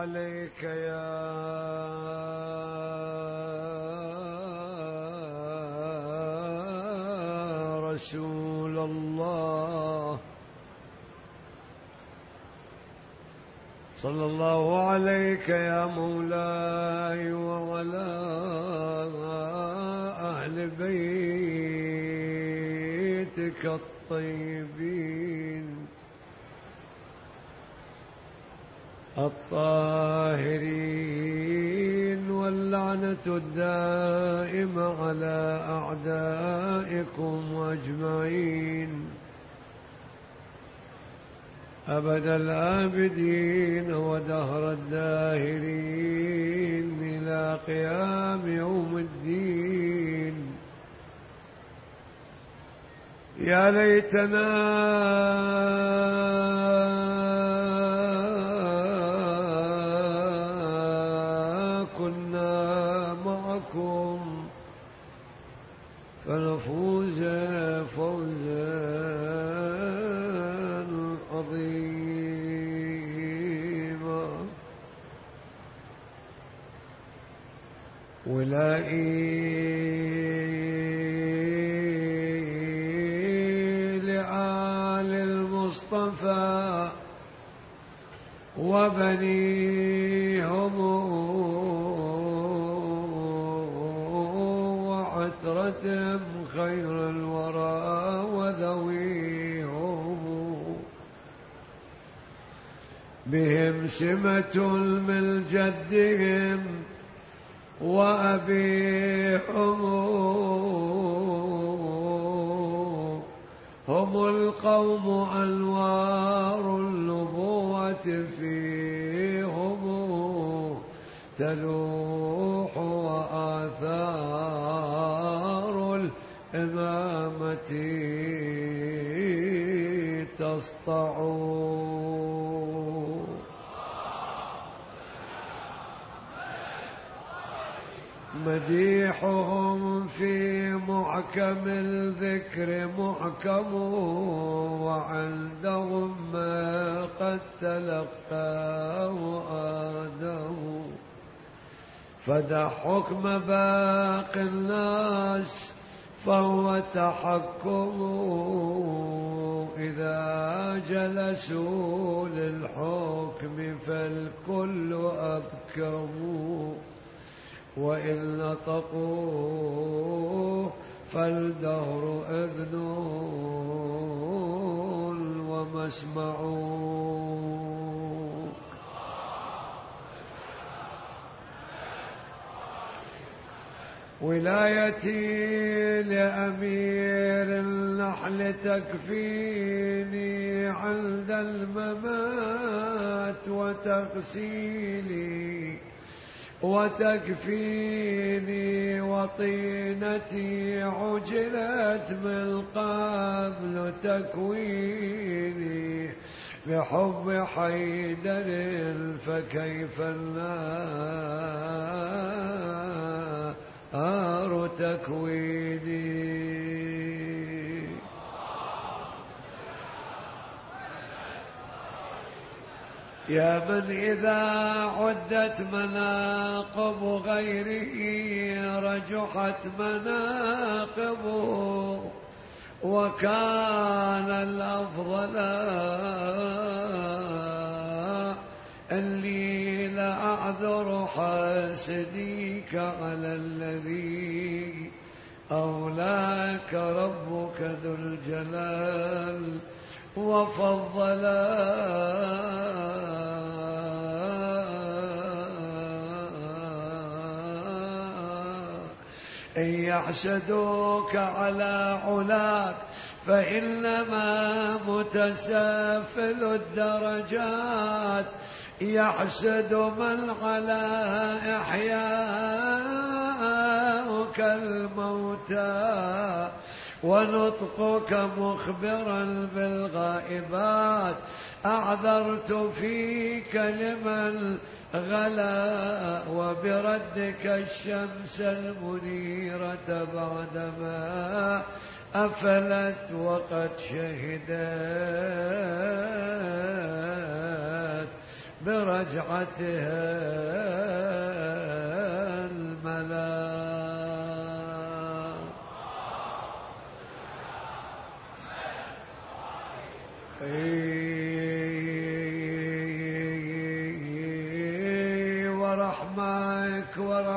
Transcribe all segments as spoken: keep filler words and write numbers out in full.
عليك يا رسول الله، صلى الله عليك يا مولاي وعلى أهل بيتك الطيبين الطاهرين، واللعنة الدائمة على أعدائكم أجمعين أبد الآبدين ودهر الداهرين إلى قيام يوم الدين. يا ليتنا كنا معكم فنفوز فوزا عظيما. ولائي لآل المصطفى وبنيهم وعترتهم خير الورى وذويهم، بهم سمة من جدهم وأبيهم، هم القوم أنوار النبوة فيهم تلوح، وآثار الإمامة تسطع. مديحهم في محكم الذكر محكم، وعندهم ما قد تلقاه آدم، فدع حكم باقي الناس فهو تحكم، إذا جلسوا للحكم فالكل أبكموا، وإن نطقوا فالدهر إذن ومسمع. ولايتي لأمير النحل تكفيني عند الممات، وتغسيلي وتكفيني، وطينتي عجلت من قبل تكويني، بحب حيدر فكيف النار تكويني. يا من إذا عدت مناقب غيره رجحت مناقبه، وكان الأفضل أني لأعذر حاسديك على الذي أولاك ربك ذو الجلال وفضل. إن يحسدوك على علاك فإنما متسافل الدرجات، يحسد من على إحياءك الموتى، ونطقك مخبرا بالغائبات. أعذرت فيك لمن غلا، وبردك الشمس المنيرة بعدما أفلت، وقد شهدت برجعتها الملا. ورحمك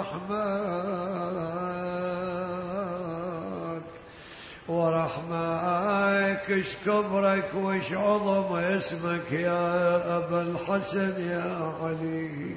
ورحمك ورحمك اش كبرك وش عظم اسمك يا أبا الحسن يا علي.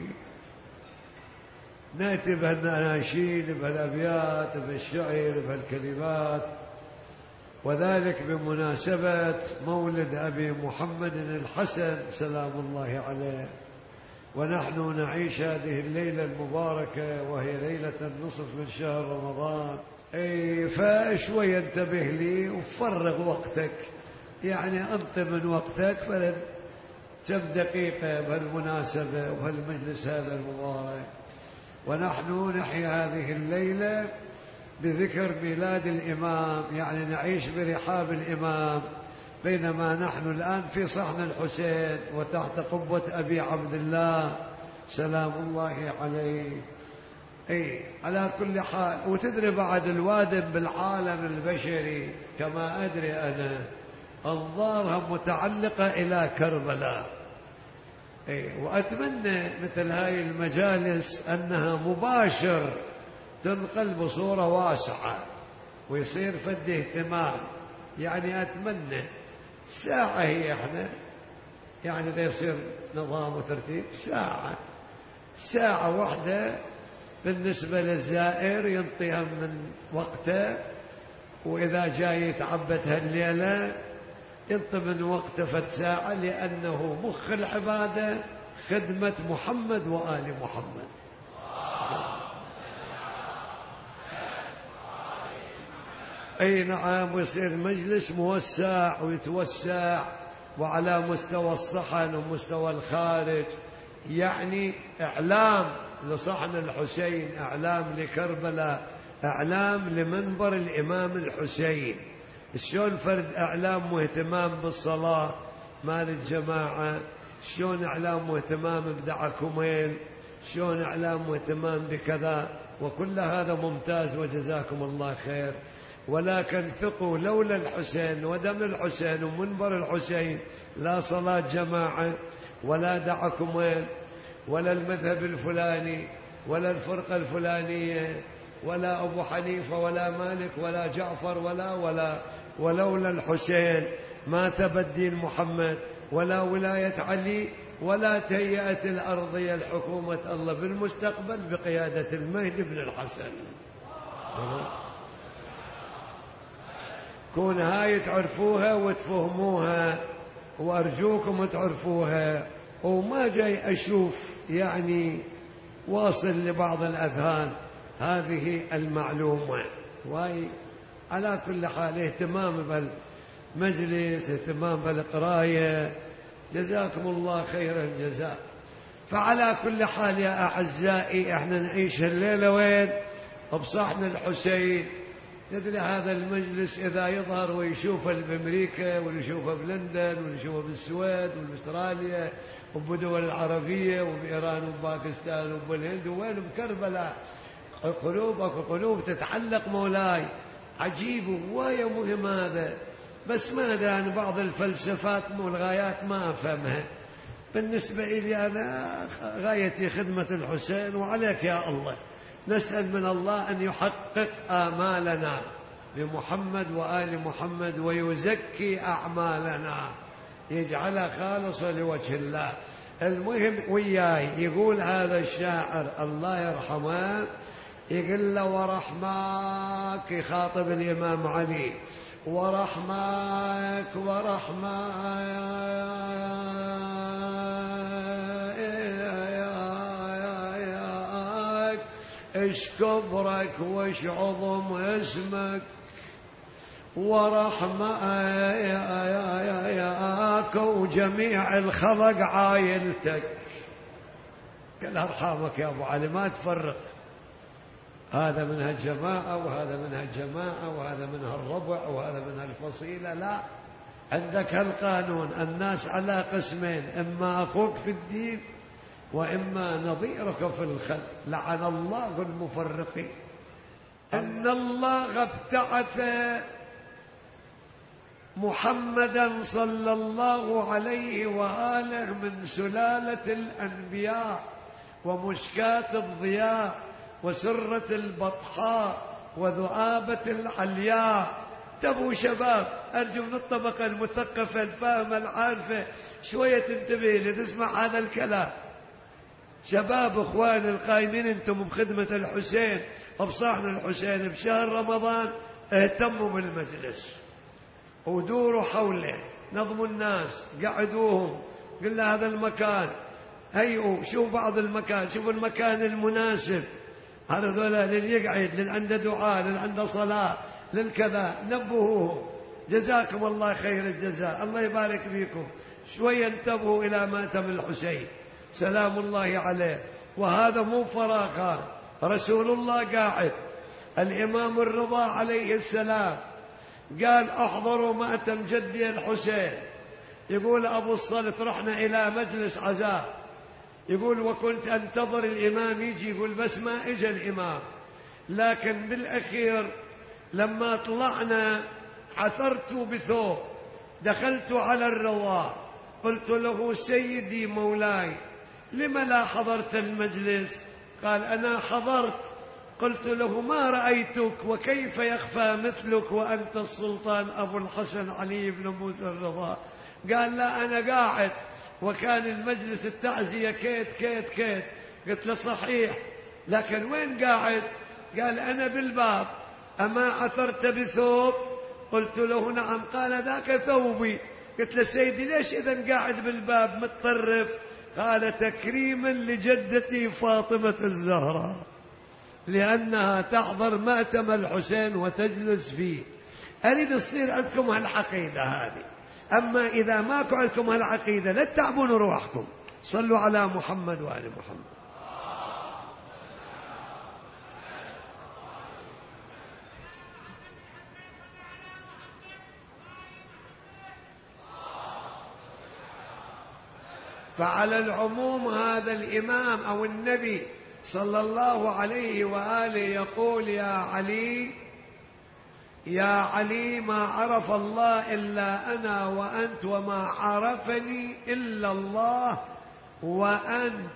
نأتي بهالنشيد بهالأبيات بالشعر بهالكلمات، وذلك بمناسبة مولد أبي محمد الحسن سلام الله عليه. ونحن نعيش هذه الليلة المباركة وهي ليلة النصف من شهر رمضان. اي فشوي انتبه لي وفرغ وقتك، يعني انط من وقتك فلن كم دقيقة بهالمناسبة وبهالمجلس هذا المبارك. ونحن نحيي هذه الليلة بذكر ميلاد الإمام، يعني نعيش برحاب الإمام، بينما نحن الآن في صحن الحسين وتحت قبة أبي عبد الله سلام الله عليه. اي على كل حال، وتدري بعد الوادم بالعالم البشري كما أدري أنا أنظارها متعلقة إلى كربلاء. اي وأتمنى مثل هاي المجالس أنها مباشر تنقل بصورة واسعة ويصير فد اهتمام. يعني أتمنى ساعة هي احنا يعني ذا يصير نظام وترتيب ساعة ساعة واحدة بالنسبة للزائر ينطيها من وقته، وإذا جاي يتعبد هالليلة ينطي من وقته فد ساعة، لأنه مخ العبادة خدمة محمد وآل محمد. أي نعم، ويصير مجلس موسع ويتوسع وعلى مستوى الصحن ومستوى الخارج، يعني إعلام لصحن الحسين، إعلام لكربلاء، إعلام لمنبر الإمام الحسين. شلون فرد إعلام واهتمام بالصلاة مال الجماعة، شلون إعلام واهتمام بدعا كميل، شلون إعلام واهتمام بكذا، وكل هذا ممتاز وجزاكم الله خير. ولكن ثقوا لولا الحسين ودم الحسين ومنبر الحسين لا صلاة جماعة ولا دعا كميل ولا المذهب الفلاني ولا الفرقة الفلانية ولا أبو حنيفة ولا مالك ولا جعفر ولا ولا ولولا الحسين ما ثبت دين محمد ولا ولاية علي ولا تهيئت الأرضية الحكومة الله بالمستقبل بقيادة المهدي بن الحسن. كون هاي تعرفوها وتفهموها، وأرجوكم تعرفوها. وما جاي أشوف يعني واصل لبعض الأذهان هذه المعلومة. واي على كل حال اهتمام بالمجلس، اهتمام بالقراية، جزاكم الله خير الجزاء. فعلى كل حال يا أعزائي احنا نعيش الليلة وين؟ بصحن الحسين. تدري هذا المجلس إذا يظهر ويشوفه بأمريكا ويشوفه بلندن ويشوفه بالسويد وبأستراليا وبدول العربية وبإيران وباكستان وبالهند وين بكربلاء، قلوب أكو قلوب تتعلق مولاي. عجيب ويا مهم هذا. بس ما أدري عن بعض الفلسفات والغايات ما أفهمها. بالنسبة إلي أنا غايتي خدمة الحسين، وعليك يا الله نسأل من الله أن يحقق آمالنا بمحمد وآل محمد ويزكي أعمالنا يجعلها خالصة لوجه الله. المهم وياي يقول هذا الشاعر الله يرحمه، يقول له ورحمك، يخاطب الإمام علي، ورحمك ورحمك اش كبرك وش عظم اسمك، ورحمك وجميع الخلق عايلتك. قال ارحمك يا ابو علي ما تفرق، هذا من هالجماعة وهذا من هالجماعة وهذا من هالربع وهذا من هالفصيلة، لا، عندك هالقانون، الناس على قسمين، إما أخوك في الدين وإما نظيرك في الخلف. لعن الله المفرقين. إن الله ابتعث محمدا صلى الله عليه وآله من سلالة الأنبياء ومشكاة الضياء وسرة البطحاء وذؤابة العلياء. انتبهوا شباب، أرجو من الطبقة المثقفة الفاهمة العارفة شوية تنتبه لتسمع هذا الكلام. شباب اخوان القائمين انتم بخدمة الحسين وبصحن الحسين بشهر رمضان، اهتموا بالمجلس ودوروا حوله، نظموا الناس، قعدوهم، قلنا هذا المكان، هيئوا، شوفوا بعض المكان، شوفوا المكان المناسب، هذا للي يقعد، للي عنده دعاء، للي عنده صلاة، للكذا، نبهوهم. جزاكم الله خير الجزاء، الله يبارك فيكم. شوية انتبهوا إلى ماتم الحسين سلام الله عليه. وهذا مو فراغان، رسول الله قاعد، الإمام الرضا عليه السلام قال احضروا مأتم جدي الحسين. يقول أبو الصلت رحنا إلى مجلس عزاء، يقول وكنت أنتظر الإمام يجي، يقول بس ما إجا الإمام، لكن بالأخير لما طلعنا عثرت بثوب، دخلت على الرضا قلت له سيدي مولاي لم لا حضرت المجلس؟ قال أنا حضرت. قلت له ما رأيتك وكيف يخفى مثلك وأنت السلطان أبو الحسن علي بن موسى الرضا؟ قال لا أنا قاعد وكان المجلس التعزية كيت كيت كيت. قلت له صحيح، لكن وين قاعد؟ قال أنا بالباب. أما عثرت بثوب؟ قلت له نعم. قال ذاك ثوبي. قلت له سيدي ليش إذن قاعد بالباب متطرف؟ قال تكريما لجدتي فاطمة الزهراء لأنها تحضر مأتم الحسين وتجلس فيه. أريد تصير عندكم هالعقيدة هذه، أما إذا ماكو عندكم هالعقيدة لا تتعبون روحكم. صلوا على محمد وآل محمد. فعلى العموم هذا الإمام أو النبي صلى الله عليه وآله يقول يا علي يا علي ما عرف الله إلا أنا وأنت وما عرفني إلا الله وأنت.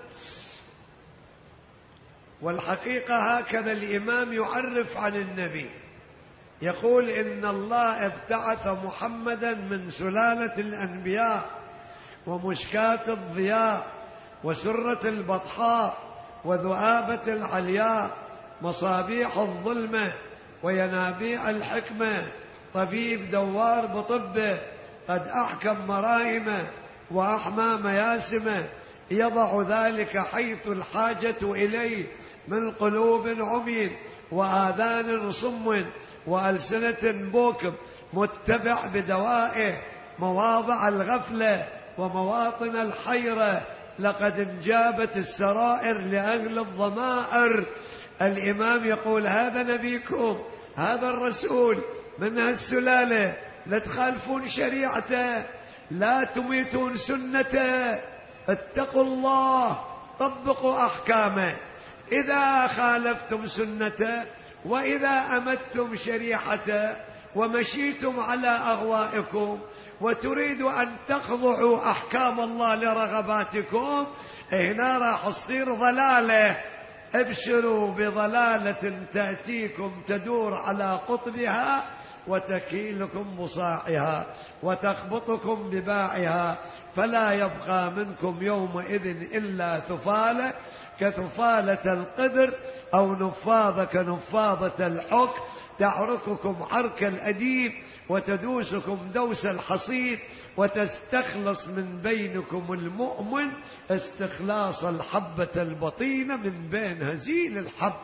والحقيقة هكذا الإمام يعرف عن النبي، يقول إن الله ابتعث محمدا من سلالة الأنبياء ومشكاة الضياء وسرة البطحاء وذؤابة العلياء، مصابيح الظلمة وينابيع الحكمة، طبيب دوار بطبه، قد أحكم مراهمه وأحمى مياسمه، يضع ذلك حيث الحاجة إليه من قلوب عمي وآذان صم وألسنة بوكم، متبع بدوائه مواضع الغفلة ومواطن الحيرة. لقد انجابت السرائر لأهل الضمائر. الإمام يقول هذا نبيكم، هذا الرسول من هالسلالة، لا تخالفون شريعته، لا تميتون سنته، اتقوا الله، طبقوا أحكامه. إذا خالفتم سنته وإذا أمدتم شريعته ومشيتم على أغوائكم وتريدوا أن تخضعوا أحكام الله لرغباتكم، هنا راح تصير ضلالة. ابشروا بضلالة تأتيكم تدور على قطبها وتكيلكم بصاعها وتخبطكم بباعها، فلا يبقى منكم يومئذ إلا ثفالة كثفالة القدر أو نفاضة كنفاضة الحك، تعرككم حرك الأديب وتدوسكم دوس الحصيد، وتستخلص من بينكم المؤمن استخلاص الحبة البطينة من بين هزيل الحب.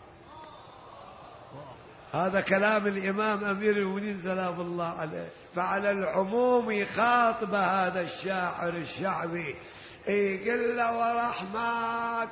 هذا كلام الإمام أمير المؤمنين سلام الله عليه. فعلى العموم يخاطب هذا الشاعر الشعبي، يقول له ورحمك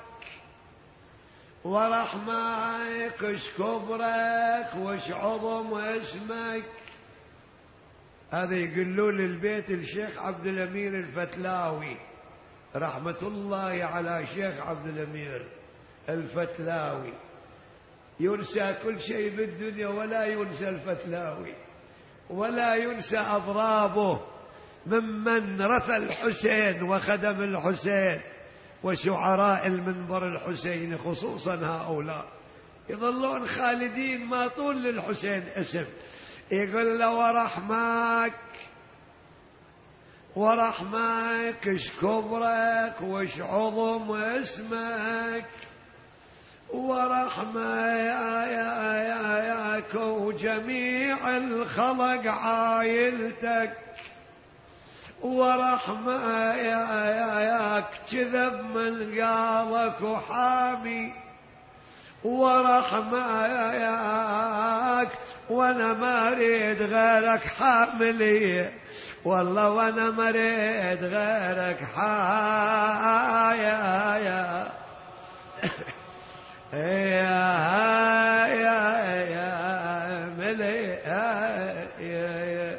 ورحمك اش كبرك وش عظم اسمك. هذا يقولوا للبيت الشيخ عبد الأمير الفتلاوي رحمة الله على شيخ عبد الأمير الفتلاوي، ينسى كل شيء بالدنيا ولا ينسى الفتلاوي، ولا ينسى أضرابه ممن رثى الحسين وخدم الحسين وشعراء المنبر الحسيني، خصوصا هؤلاء يظلون خالدين ما طول للحسين اسم. يقول له ورحمك ورحمك اش كبرك وش عظم اسمك، ورحمك وجميع الخلق عايلتك، ورحمك كذب من قالك وحامي، ورحمك وانا ما اريد غيرك حاملي، والله وانا ما اريد غيرك حايا يا يا يا ملي يا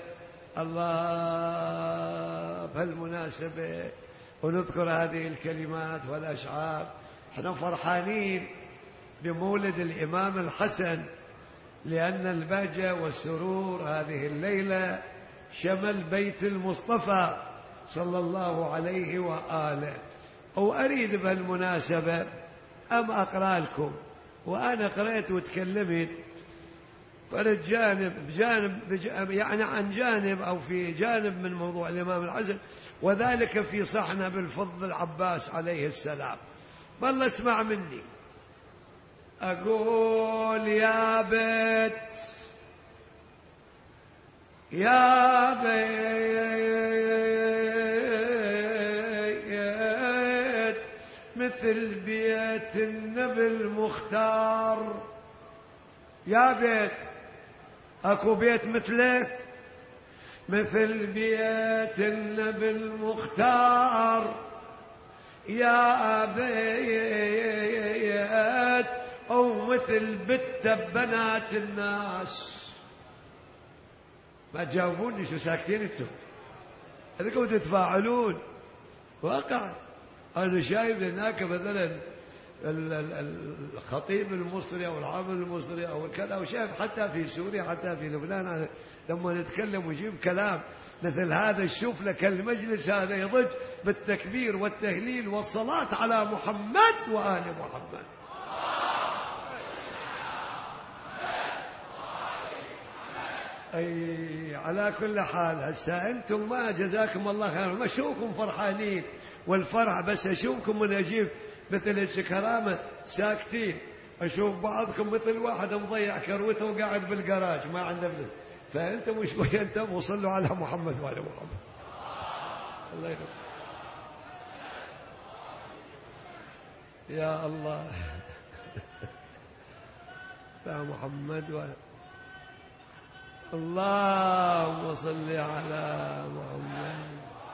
الله. بهالمناسبة ونذكر هذه الكلمات والأشعار، احنا فرحانين بمولد الإمام الحسن، لأن البهجة والسرور هذه الليلة شمل بيت المصطفى صلى الله عليه وآله. وأريد بهالمناسبة أم أقرأ لكم، وأنا قرأت وتكلمت فرد جانب بجانب يعني عن جانب أو في جانب من موضوع الإمام الحسن، وذلك في صحن بالفضل العباس عليه السلام. والله اسمع مني، أقول يا بيت يا بيت مثل بيت النبي المختار، يا بيت اكو بيت مثله، مثل بيت النبي المختار، يا بيت او مثل بت بنات الناس. ما تجاوبوني، شو ساكتين انتم؟ هذيكم تتفاعلون. واقع انا شايف هناك مثلا الخطيب المصري او العامل المصري او كذا، وشايف حتى في سوريا حتى في لبنان لما نتكلم ويجيب كلام مثل هذا، نشوف لك المجلس هذا يضج بالتكبير والتهليل والصلاة على محمد وآل محمد. أي على كل حال هسه أنتم ما جزاكم الله خير، ما أشوفكم فرحانين والفرح، بس أشوفكم من أجيب مثل الكرامة ساكتين، أشوف بعضكم مثل واحد مضيع كروته وقاعد بالجراج ما عنده فلوس، فأنتم شوية أنتم وصلوا على محمد وعلى محمد. الله يرحمه يا الله يا محمد وعلى اللهم صل على محمد.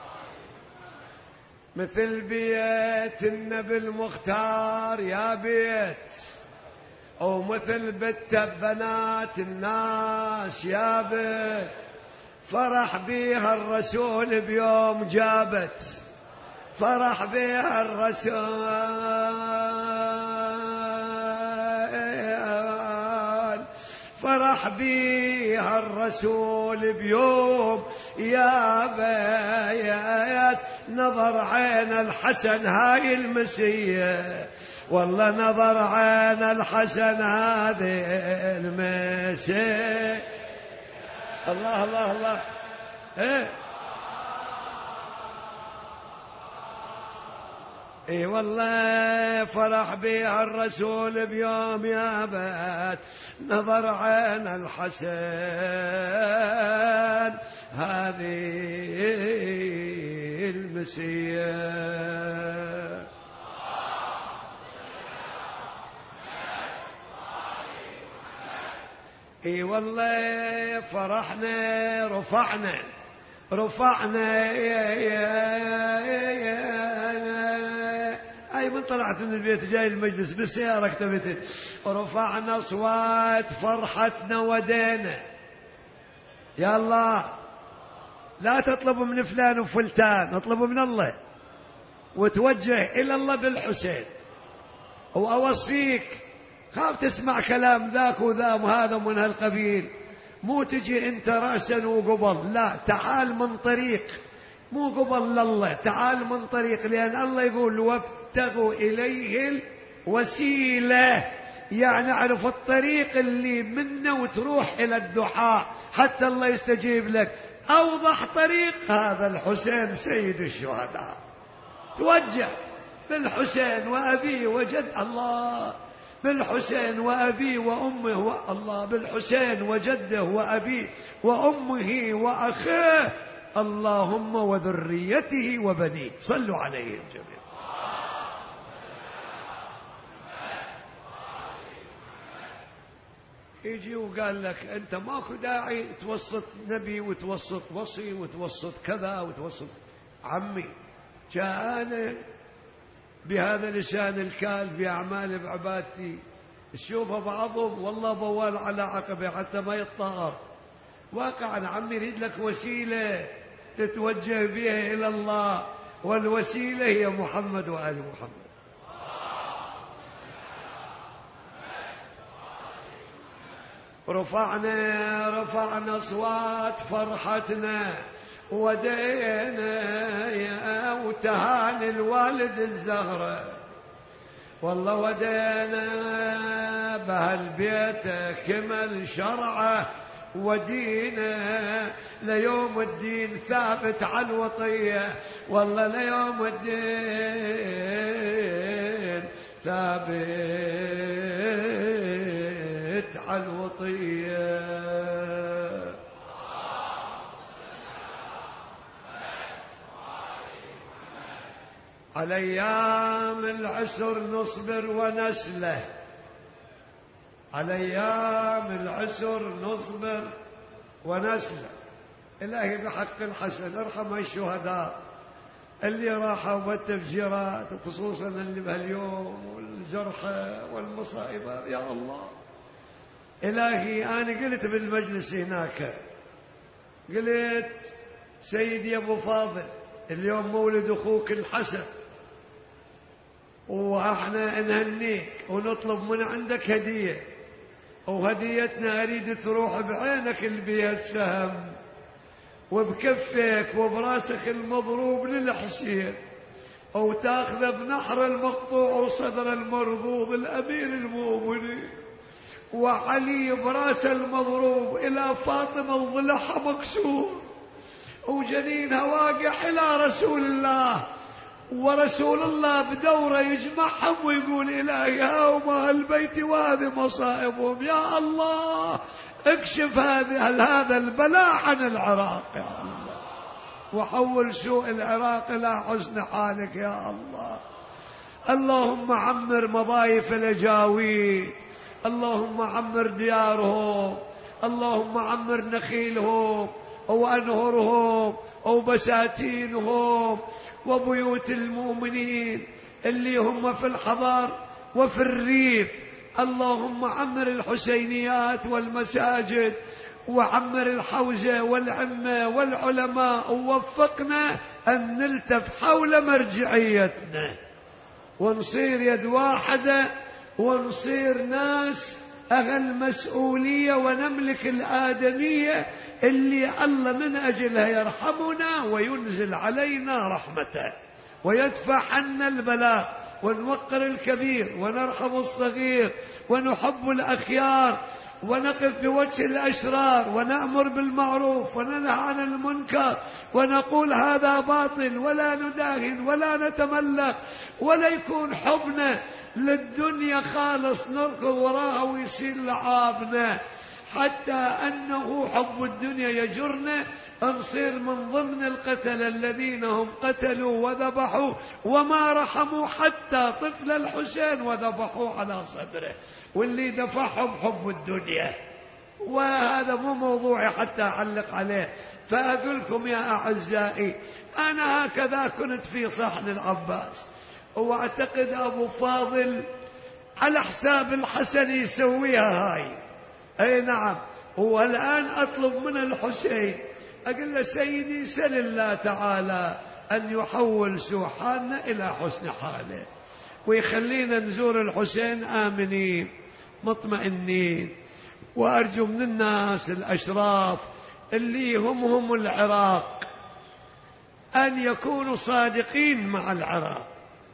مثل بيت النبي المختار يا بيت، أو مثل بت بنات الناس يا بيت، فرح بيها الرسول بيوم جابت، فرح بيها الرسول، فرح بيها الرسول بيوم يا بيت، نظر عين الحسن هاي المسية، والله نظر عين الحسن هذه المسية. الله الله الله ايه اي والله فرح بها الرسول بيوم يا بيت، نظر عين الحسن هذه المسية. اي والله فرحنا رفعنا رفعنا اي من طلعت من البيت جاي المجلس بالسيارة كتبت رفعنا اصوات فرحتنا ودينا. يا الله لا تطلبوا من فلان وفلتان، اطلبوا من الله. وتوجه إلى الله بالحسين. وأوصيك خاف تسمع كلام ذاك وذا وهذا من هالقبيل، مو تجي أنت رأسا وقبل، لا، تعال من طريق، مو قبل لله، تعال من طريق، لأن الله يقول وابتغوا إليه الوسيلة، يعني اعرف الطريق اللي منه وتروح إلى الدعاء حتى الله يستجيب لك. أوضح طريق هذا الحسين سيد الشهداء، توجه بالحسين وأبيه وجد الله، بالحسين وأبيه وأمه الله، بالحسين وجده وأبيه وأمه وأخيه، اللهم وذريته وبنيه. صلوا عليه الجميع. يجي وقال لك أنت ماكو داعي توسط نبي وتوسط وصي وتوسط كذا وتوسط. عمي جاء أنا بهذا لسان الكال في أعمال بعبادتي، تشوف بعضهم والله بوال على عقبه حتى ما يتطهر. واقعا عمي يريد لك وسيلة تتوجه بها إلى الله، والوسيلة هي محمد وآل محمد. رفعنا رفعنا أصوات فرحتنا ودينا يا وتهاني الوالد الزهرة، والله ودينا بهالبيت كمل شرعه ودينا ليوم الدين ثابت على الوطية، والله ليوم الدين ثابت على الوطية. على أيام العسر نصبر ونسله، على أيام العسر نصبر ونسله. إلهي بحق الحسن ارحم الشهداء اللي راحوا بالتفجيرات، وخصوصا اللي بهاليوم والجرحى والمصائب يا الله. إلهي أنا قلت بالمجلس هناك، قلت سيدي أبو فاضل اليوم مولد أخوك الحسن، وإحنا نهنيك ونطلب من عندك هدية، وهديتنا أريد تروح بعينك اللي بيها السهم وبكفك وبراسك المضروب للحسين، أو تاخذ بنحر المقطوع وصدر المربوط الأمير المؤمنين، وعلي براس المضروب إلى فاطمة وضلعها مكسور وجنينها واقع إلى رسول الله، ورسول الله بدوره يجمعهم ويقول إلهي هاوما البيت وهذه مصائبهم، يا الله اكشف هذه هذا البلاء عن العراق يا الله، وحول سوء العراق إلى حسن حالك يا الله. اللهم عمر مضايف الأجاويد، اللهم عمر ديارهم، اللهم عمر نخيلهم وأنهرهم وبساتينهم وبيوت المؤمنين اللي هم في الحضر وفي الريف. اللهم عمر الحسينيات والمساجد، وعمر الحوزة والعمة والعلماء، ووفقنا أن نلتف حول مرجعيتنا ونصير يد واحدة، ونصير ناس أغل مسؤولية، ونملك الآدمية اللي الله من أجلها يرحمنا وينزل علينا رحمته ويدفع عنا البلاء، ونوقر الكبير ونرحم الصغير ونحب الأخيار ونقف بوجه الأشرار ونأمر بالمعروف وننهى عن المنكر ونقول هذا باطل، ولا نداهن ولا نتملق، ولا يكون حبنا للدنيا خالص نركض وراها ويصير لعابنا، حتى أنه حب الدنيا يجرنا نصير من ضمن القتلة الذين هم قتلوا وذبحوا وما رحموا حتى طفل الحسين وذبحوا على صدره، واللي دفعهم حب الدنيا. وهذا مو موضوعي حتى أعلق عليه، فأقولكم يا أعزائي أنا هكذا كنت في صحن العباس، واعتقد أبو فاضل على حساب الحسن يسويها هاي. أي نعم. والآن أطلب من الحسين أقول له سيدي سل الله تعالى أن يحول سوء حالنا إلى حسن حاله، ويخلينا نزور الحسين آمنين مطمئنين. وأرجو من الناس الأشراف اللي هم هم العراق أن يكونوا صادقين مع العراق،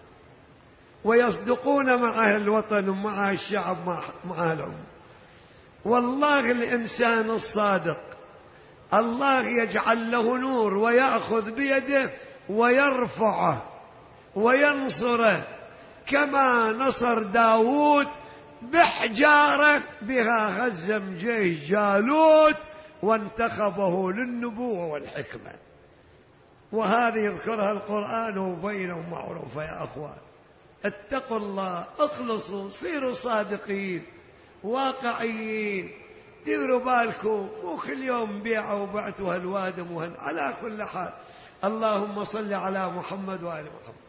ويصدقون مع أهل الوطن ومع الشعب مع الأمة. والله الإنسان الصادق الله يجعل له نور ويأخذ بيده ويرفعه وينصره، كما نصر داود بحجارة بها هزم جيش جالوت وانتخبه للنبوة والحكمة. وهذه يذكرها القرآن وبينه معروفة. يا أخوان اتقوا الله، اخلصوا، صيروا صادقين واقعيين، ديروا بالكم، مو كل يوم بيعوا وبعتوا هالوادم وهن. على كل حال اللهم صل على محمد وآل محمد.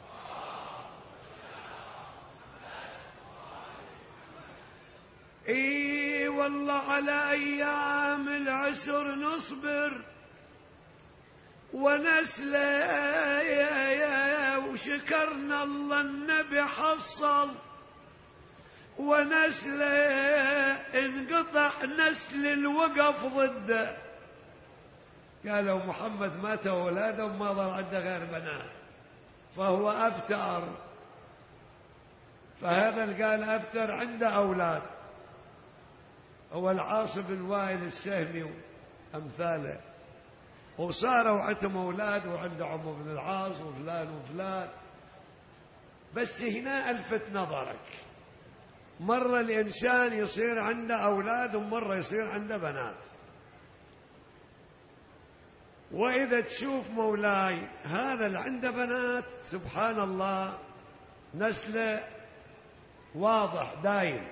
اي والله على ايام العسر نصبر ونسله، وشكرنا الله النبي حصل، ونسله انقطع نسل الوقف ضده. قالوا محمد مات اولاده وما ظل عنده غير بنات فهو ابتر، فهذا اللي قال ابتر عنده اولاد، هو العاص بن وائل السهمي وامثاله، وصاروا عندهم اولاد وعنده عمرو بن العاص وفلان وفلان. بس هنا الفت نظرك، مرة الإنسان يصير عنده أولاد ومرة يصير عنده بنات. وإذا تشوف مولاي هذا اللي عنده بنات سبحان الله نسله واضح دايم،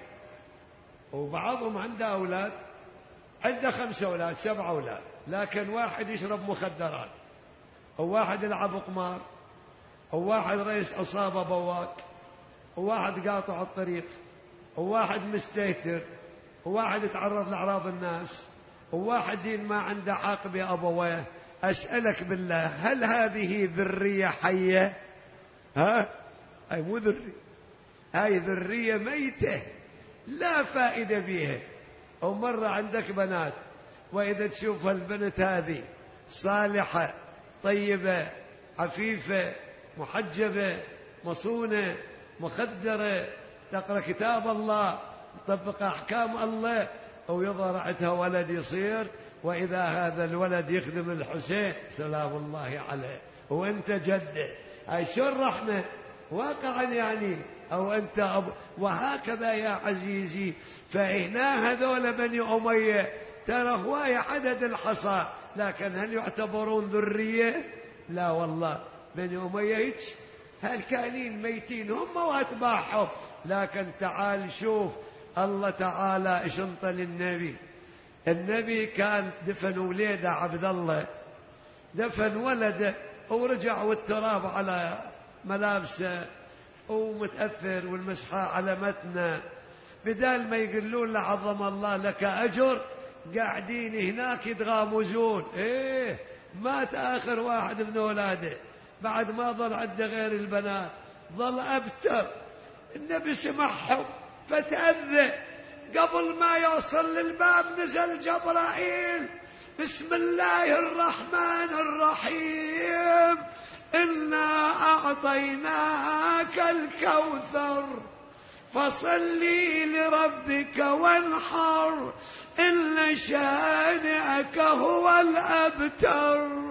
وبعضهم عنده أولاد، عنده خمسة أولاد سبعة أولاد، لكن واحد يشرب مخدرات، أو واحد يلعب قمار، أو واحد رئيس عصابة بواق، وواحد قاطع الطريق، وواحد مستهتر، وواحد يتعرض لأعراض الناس، وواحد دين ما عنده عاقب يا أبويه. أسألك بالله هل هذه ذرية حية؟ ها؟ أي مو ذرية، هاي ذرية ميتة لا فائدة بها. أو مرة عندك بنات، وإذا تشوف البنت هذه صالحة طيبة عفيفة محجبة مصونة مخدرة تقرأ كتاب الله تطبق أحكام الله، أو يظهر عندها ولد يصير، وإذا هذا الولد يخدم الحسين سلام الله عليه وأنت جده، أي شو الرحمة واقعا يعني، أو أنت أب... وهكذا يا عزيزي. فهنا هذول بني أمية ترى هواية عدد الحصى، لكن هل يعتبرون ذرية؟ لا والله، بني أمية هالكائنين ميتين هم وأتباعهم. لكن تعال شوف الله تعالى إيش انطى للنبي. النبي كان دفن وليده عبد الله، دفن ولده ورجع والتراب على ملابسه ومتأثر والمسحة على متنه، بدال ما يقولون له عظم الله لك أجر قاعدين هناك يتغامزون. ايه مات آخر واحد من أولاده بعد ما ظل عنده غير البنات، ظل أبتر. النبي سمعهم فتأذى، قبل ما يوصل للباب نزل جبرائيل بسم الله الرحمن الرحيم إنا أعطيناك الكوثر فصلي لربك وانحر إن شانئك هو الأبتر.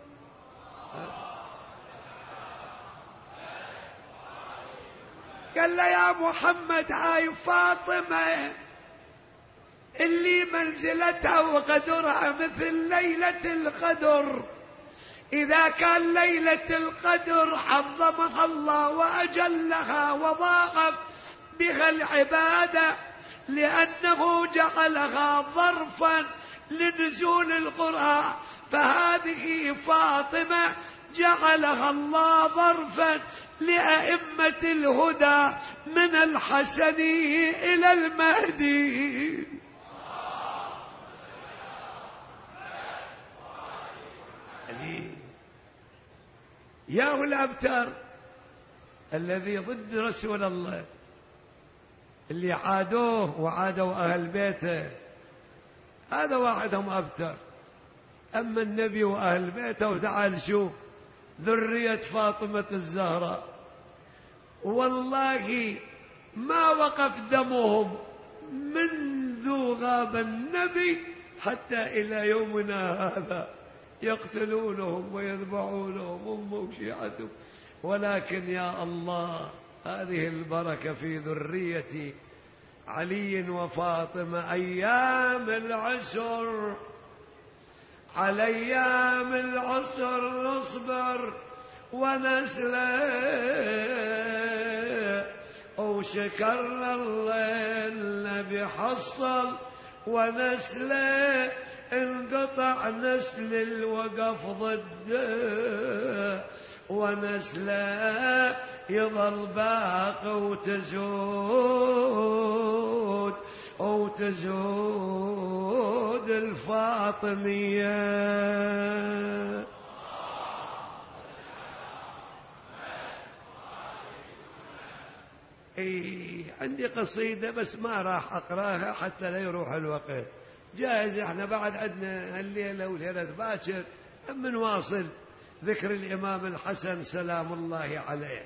قال له يا محمد هاي فاطمة اللي منزلتها وقدرها مثل ليلة القدر، إذا كان ليلة القدر عظمها الله وأجلها وضاعف بها العبادة لأنه جعلها ظرفا لنزول القرآن، فهذه فاطمة جعلها الله ظرفا لأئمة الهدى من الحسن إلى المهدي. ياهو الأبتر الذي ضد رسول الله، اللي عادوه وعادوا أهل بيته، هذا واحدهم أبتر. أما النبي وأهل بيته، وتعال شوف ذرية فاطمة الزهراء، والله ما وقف دمهم منذ غاب النبي حتى إلى يومنا هذا، يقتلونهم ويذبحونهم هم وشيعتهم. ولكن يا الله، هذه البركة في ذرية علي وفاطمة. أيام العسر، على أيام العسر نصبر ونسلم، وشكرنا الله النبي حصل ونسله، انقطع نسل الوقف ضده، ونسله يظل باقي وتزود وتزود الفاطمية. اي عندي قصيدة بس ما راح اقراها حتى لا يروح الوقت. جاهز احنا بعد عندنا الليلة وليلة باكر من واصل ذكر الإمام الحسن سلام الله عليه.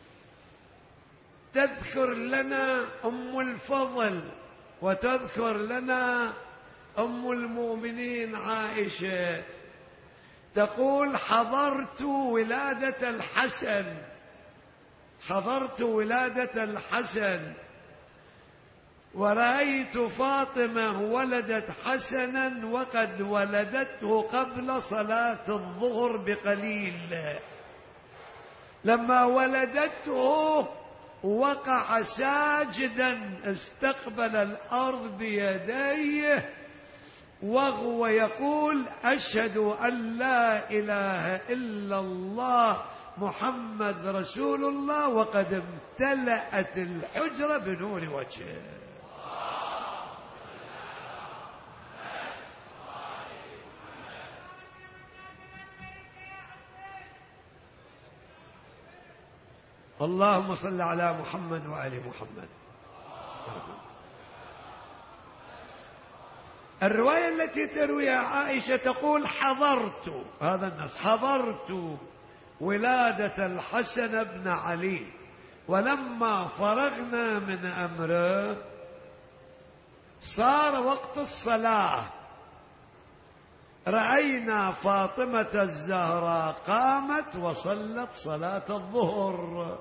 تذكر لنا أم الفضل وتذكر لنا أم المؤمنين عائشة، تقول: حضرت ولادة الحسن، حضرت ولادة الحسن ورأيت فاطمة ولدت حسنا وقد ولدته قبل صلاة الظهر بقليل. لما ولدته وقع ساجدا استقبل الأرض بيديه وهو يقول: أشهد أن لا إله إلا الله محمد رسول الله، وقد امتلأت الحجرة بنور وجهه. اللهم صل على محمد وآل محمد. الرواية التي ترويها عائشة تقول: حضرت، هذا النص، حضرت ولادة الحسن بن علي، ولما فرغنا من أمره صار وقت الصلاة، رأينا فاطمة الزهراء قامت وصلت صلاة الظهر،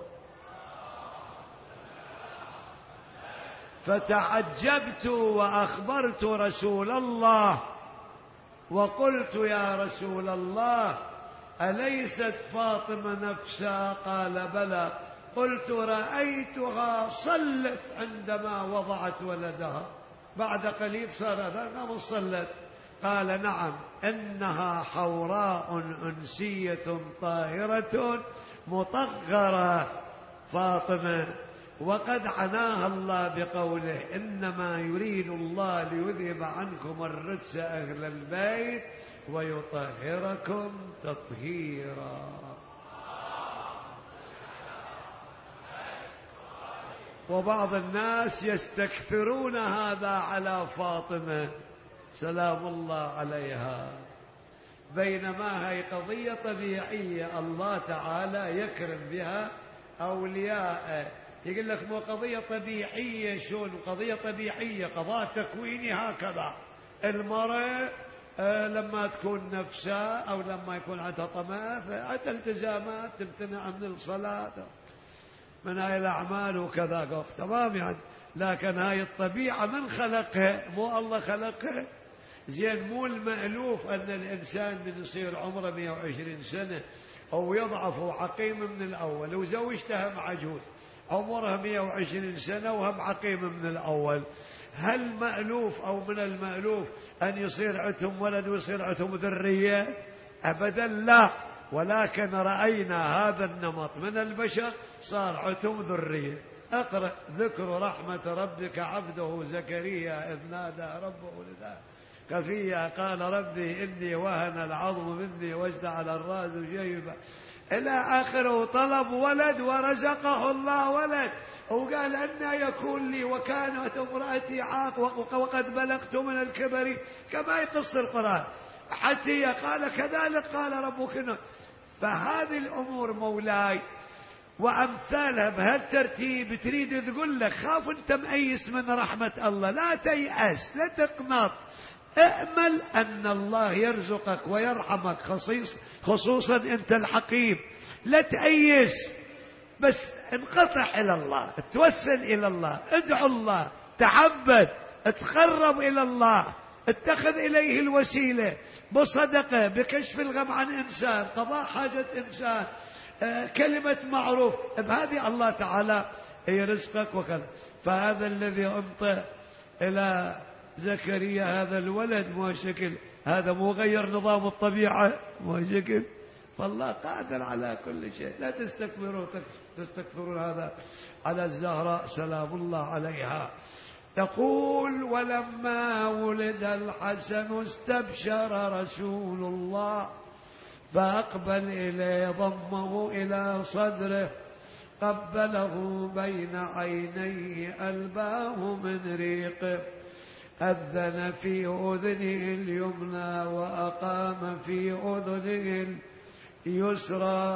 فتعجبت وأخبرت رسول الله وقلت: يا رسول الله، أليست فاطمة نفسها؟ قال: بلى. قلت: رأيتها صلت عندما وضعت ولدها، بعد قليل صار قامت صلت. قال: نعم، إنها حوراء أنسية طاهرة مطهرة فاطمة، وقد عناها الله بقوله: إنما يريد الله ليذهب عنكم الرجس أهل البيت ويطهركم تطهيرا. وبعض الناس يستكثرون هذا على فاطمة سلام الله عليها، بينما هي قضية طبيعية الله تعالى يكرم بها أولياء. يقول لك مو قضية طبيعية، شلون قضية طبيعية؟ قضاء تكويني هكذا. المرأة لما تكون نفسها أو لما يكون عندها طمأ عندها التزامات تمتنع من الصلاة من هاي الأعمال وكذا قف تمام يعني. لكن هاي الطبيعة من خلقها؟ مو الله خلقها. زين مو المألوف أن الإنسان من يصير عمره مئة وعشرين سنة أو يضعف عقيم من الأول، وزوجته هم عجوز عمرها مئة وعشرين سنة وهم عقيم من الأول، هل مألوف أو من المألوف أن يصير عندهم ولد ويصير عندهم ذرية؟ أبدا لا. ولكن رأينا هذا النمط من البشر صار عندهم ذرية. اقرأ: ذكر رحمة ربك عبده زكريا إذ نادى ربه نداء خفيا قال ربي إني وهن العظم مني واشتعل الرأس شيبا إلى آخره، وطلب ولد ورزقه الله ولد، وقال أن يكون لي وكانت امرأتي عاق وقد بلغت من الكبر، كما يقص القرآن. حتى قال كذلك قال ربك. فهذه الأمور مولاي وأمثالها بهالترتيب تريد تقول لك خاف أنت مأيس من رحمة الله، لا تيأس، لا تقنط، اأمل أن الله يرزقك ويرحمك، خصيص خصوصا أنت الحكيم، لا تأيس، بس انقطع إلى الله، توسل إلى الله، ادعو الله، تعبد، اتقرب إلى الله، اتخذ إليه الوسيلة بصدقة، بكشف الغم عن إنسان، قضاء حاجة إنسان، كلمة معروف، بهذه الله تعالى يرزقك وكذا. فهذا الذي أنطى إلى زكريا هذا الولد مو شكل، هذا مو غير نظام الطبيعة مو شكل، فالله قادر على كل شيء. لا تستكبروا تستكبرون هذا على الزهراء سلام الله عليها. تقول ولما ولد الحسن استبشر رسول الله فأقبل إليه ضمه إلى صدره قبله بين عينيه ألباه من ريقه أذن في أذنه اليمنى وأقام في أذنه اليسرى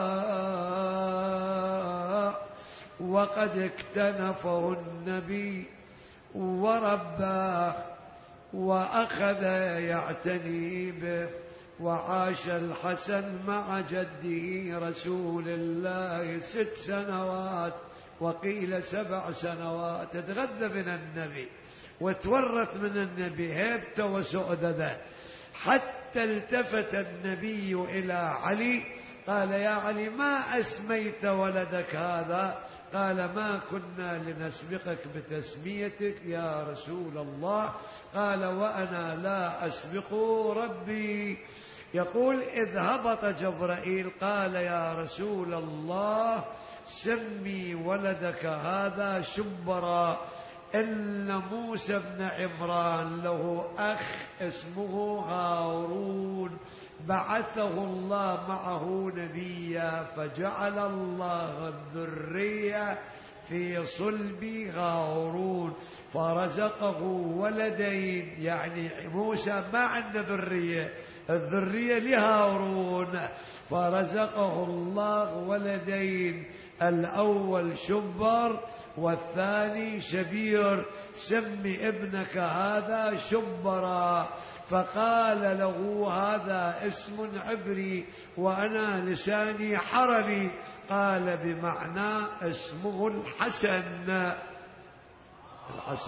وقد اكتنفه النبي ورباه وأخذ يعتني به. وعاش الحسن مع جده رسول الله ست سنوات وقيل سبع سنوات، تتغذى من النبي وتورث من النبي هيبته وسؤدده، حتى التفت النبي إلى علي قال يا علي ما أسميت ولدك هذا؟ قال ما كنا لنسبقك بتسميتك يا رسول الله. قال وأنا لا أسبق ربي. يقول إذ هبط جبرائيل قال يا رسول الله سمي ولدك هذا شبرا، إن موسى بن عمران له أخ اسمه هارون بعثه الله معه نبيا، فجعل الله الذرية في صلب هارون فرزقه ولدين، يعني موسى ما عنده ذرية، الذرية لهارون، فرزقه الله ولدين، الأول شبر والثاني شبير، سمي ابنك هذا شبرا. فقال له هذا اسم عبري وأنا لساني حرمي، قال بمعنى اسمه الحسن، الحسن،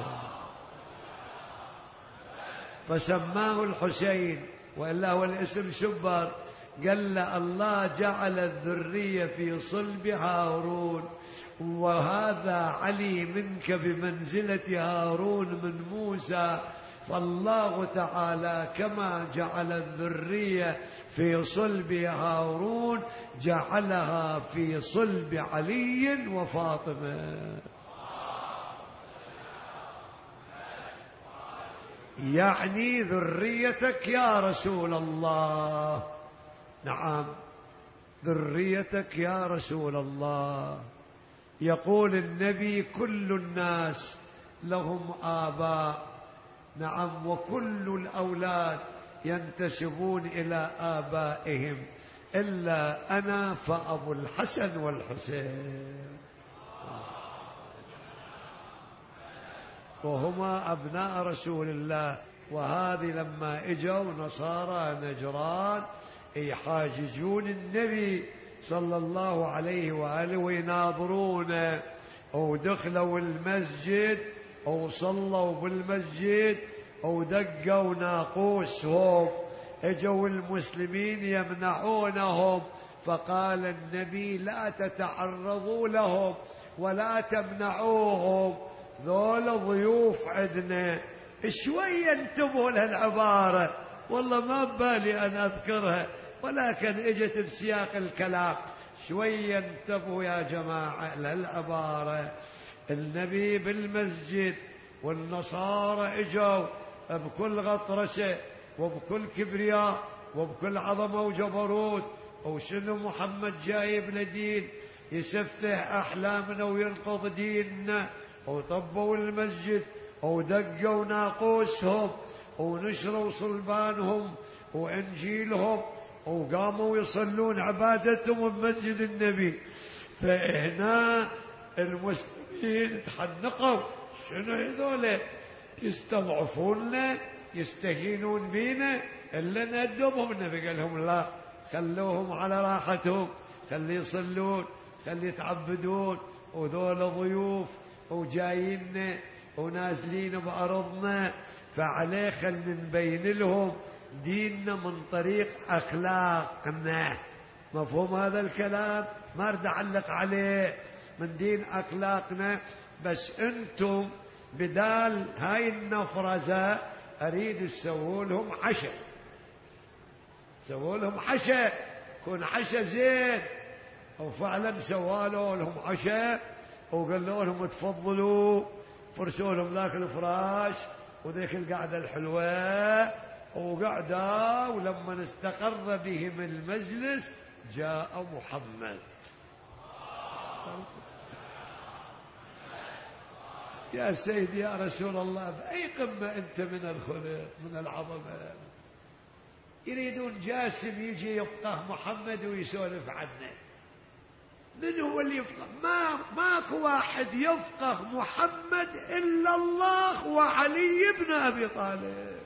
فسماه الحسين، وإلا هو الاسم شبر. قال الله جعل الذرية في صلب هارون، وهذا علي منك بمنزلة هارون من موسى، فالله تعالى كما جعل الذرية في صلب هارون جعلها في صلب علي وفاطمة. يعني ذريتك يا رسول الله، نعم ذريتك يا رسول الله. يقول النبي كل الناس لهم آباء، نعم، وكل الأولاد ينتسبون إلى آبائهم إلا أنا فأبو الحسن والحسين، وهما أبناء رسول الله. وهذه لما إجوا نصارى نجران يحاججون النبي صلى الله عليه وآله ويناظرونه، ودخلوا المسجد وصلوا بالمسجد ودقوا ناقوسهم، اجوا المسلمين يمنعونهم، فقال النبي لا تتعرضوا لهم ولا تمنعوهم، ذول ضيوف عندنا. شوية انتبهوا لهالعبارة، والله ما ببالي أن أذكرها ولكن اجت بسياق الكلام، شوية انتبهوا يا جماعة لهالعبارة. النبي بالمسجد والنصارى اجوا بكل غطرسة وبكل كبرياء وبكل عظمة وجبروت وشنو محمد جايب لدين يسفح أحلامنا وينقض ديننا، وطبوا المسجد ودقوا ناقوسهم ونشروا صلبانهم وإنجيلهم وقاموا يصلون عبادتهم بمسجد النبي. فهنا المسلمين تحنقوا، شنو هذول يستضعفوننا يستهينون بينا إلا نأدبهم. النبي قال لهم لا، خلوهم على راحتهم، خلي يصلون خلي يتعبدون، وذول ضيوف وجايين ونازلين بأرضنا، فعليه خل نبين لهم ديننا من طريق أخلاقنا. مفهوم هذا الكلام؟ ما أريد أعلق عليه، من دين أخلاقنا. بس أنتم بدال هاي النفرزة أريد تسووا لهم عشاء، سووا لهم عشاء، كون عشاء زين. وفعلا سوالوا لهم عشاء وقالوا لهم تفضلوا، فرشوا لهم ذاك الفراش وذيك القعدة الحلوة وقعدوا. ولما استقر بهم المجلس جاء محمد. يا سيدي يا رسول الله، بأي قمة أنت من الخلق من العظمة؟ يريدون جاسم يجي يفقه محمد ويسولف عنه. من هو اللي يفقه؟ ما ماكو واحد يفقه محمد إلا الله وعلي بن أبي طالب.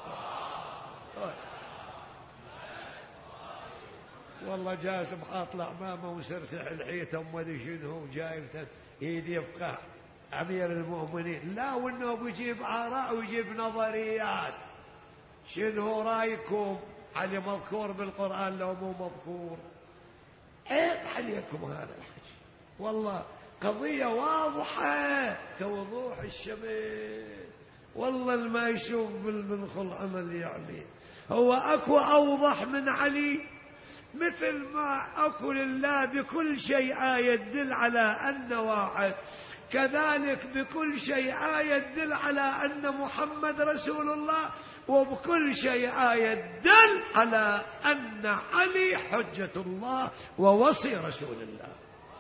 والله جاسم حاطلع مامه وسرسح الحيطة وما ادري شنو جايب يدي يفقه أمير المؤمنين. لا، وإنه بيجيب آراء ويجيب نظريات. شنو رأيكم علي مذكور بالقرآن لو مو مذكور؟ عيب عليكم هذا الحكي. والله قضية واضحة كوضوح الشمس. والله ما يشوف بالمنخل عمل يعني. هو أكو أوضح من علي؟ مثل ما أكو لله بكل شيء آية تدل على أن واحد، كذلك بكل شيء آية تدل على أن محمد رسول الله، وبكل شيء آية تدل على أن علي حجة الله ووصي رسول الله.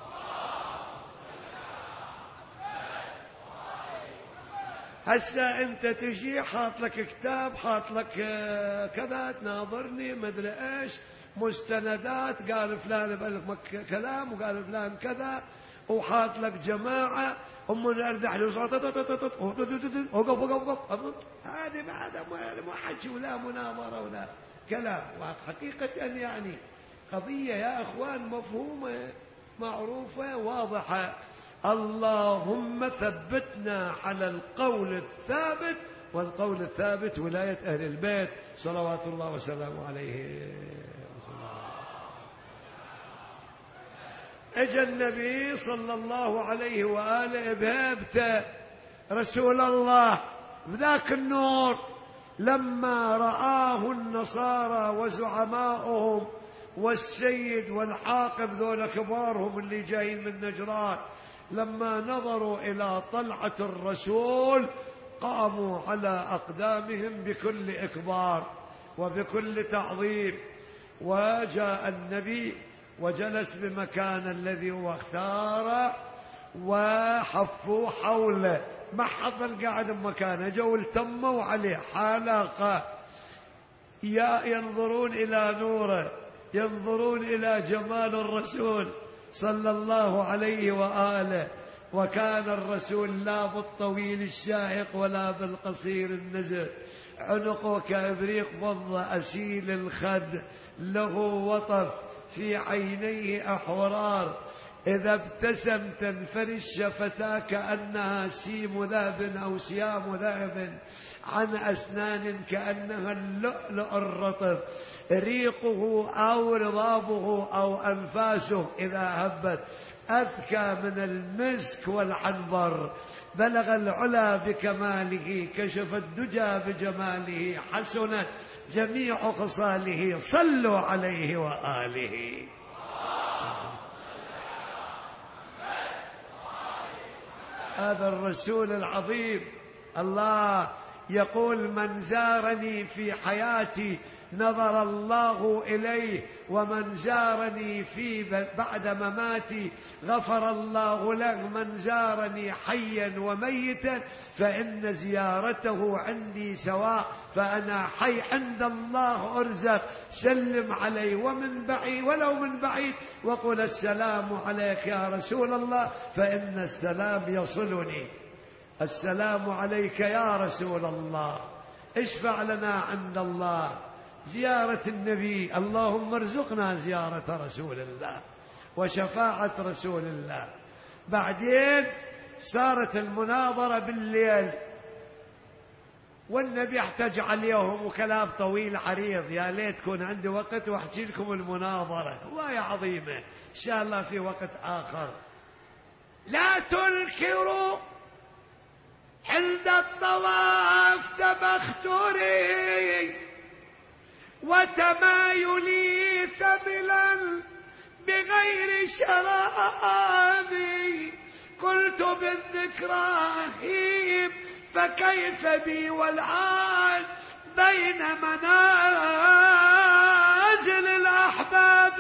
هسه أنت تجي حاط لك كتاب، حاط لك كذا، تناظرني مدري إيش مستندات، قال فلان بلغ كلام وقال فلان كذا، وحاط لك جماعة ومن أردح له صوت وقف وقف وقف. هذه بعد ما حكي ولا مناظرة ولا كلام. وحقيقة يعني قضية يا أخوان مفهومة معروفة واضحة. اللهم ثبتنا على القول الثابت، والقول الثابت ولاية أهل البيت صلوات الله وسلامه عليه. اجى النبي صلى الله عليه وآله بهيبته رسول الله بذاك النور، لما رآه النصارى وزعماؤهم والسيد والحاقب ذول كبارهم اللي جايين من نجران، لما نظروا إلى طلعة الرسول قاموا على أقدامهم بكل إكبار وبكل تعظيم. وجاء النبي وجلس بمكان الذي هو اختاره وحفوا حوله، ما حط القاعد بمكانه، جو التموا عليه حلقة، ينظرون إلى نوره، ينظرون إلى جمال الرسول صلى الله عليه وآله. وكان الرسول لا بالطويل الشاهق ولا بالقصير النزل، عنقه كإبريق فضة أسيل الخد، له وطف في عينيه أحورار، إذا ابتسم تنفرش شفتاه كأنها سيم ذهب أو سيام ذهب، عن أسنان كأنها اللؤلؤ الرطب، ريقه أو رضابه أو أنفاسه إذا هبت أذكى من المسك والعنبر، بلغ العلا بكماله، كشف الدجى بجماله، حسنت جميع خصاله، صلوا عليه وآله. هذا الرسول العظيم الله يقول من زارني في حياتي نظر الله إليه، ومن زارني في بعد مماتي غفر الله له، من زارني حيا وميتا فإن زيارته عندي سواء، فأنا حي عند الله أرزق، سلم علي ومن بعيد ولو من بعيد وقل السلام عليك يا رسول الله، فإن السلام يصلني. السلام عليك يا رسول الله، اشفع لنا عند الله. زيارة النبي، اللهم ارزقنا زيارة رسول الله وشفاعة رسول الله. بعدين صارت المناظرة بالليل، والنبي احتج عليهم وكلام طويل عريض، يا ليت تكون عندي وقت واحكي لكم المناظرة، هواية عظيمة، إن شاء الله في وقت آخر. لا تنكروا عند الطواف تبختري وتمايلي ثبلا بغير شرابي، قلت بالذكرى هيب فكيف بي والعاد بين منازل الأحباب.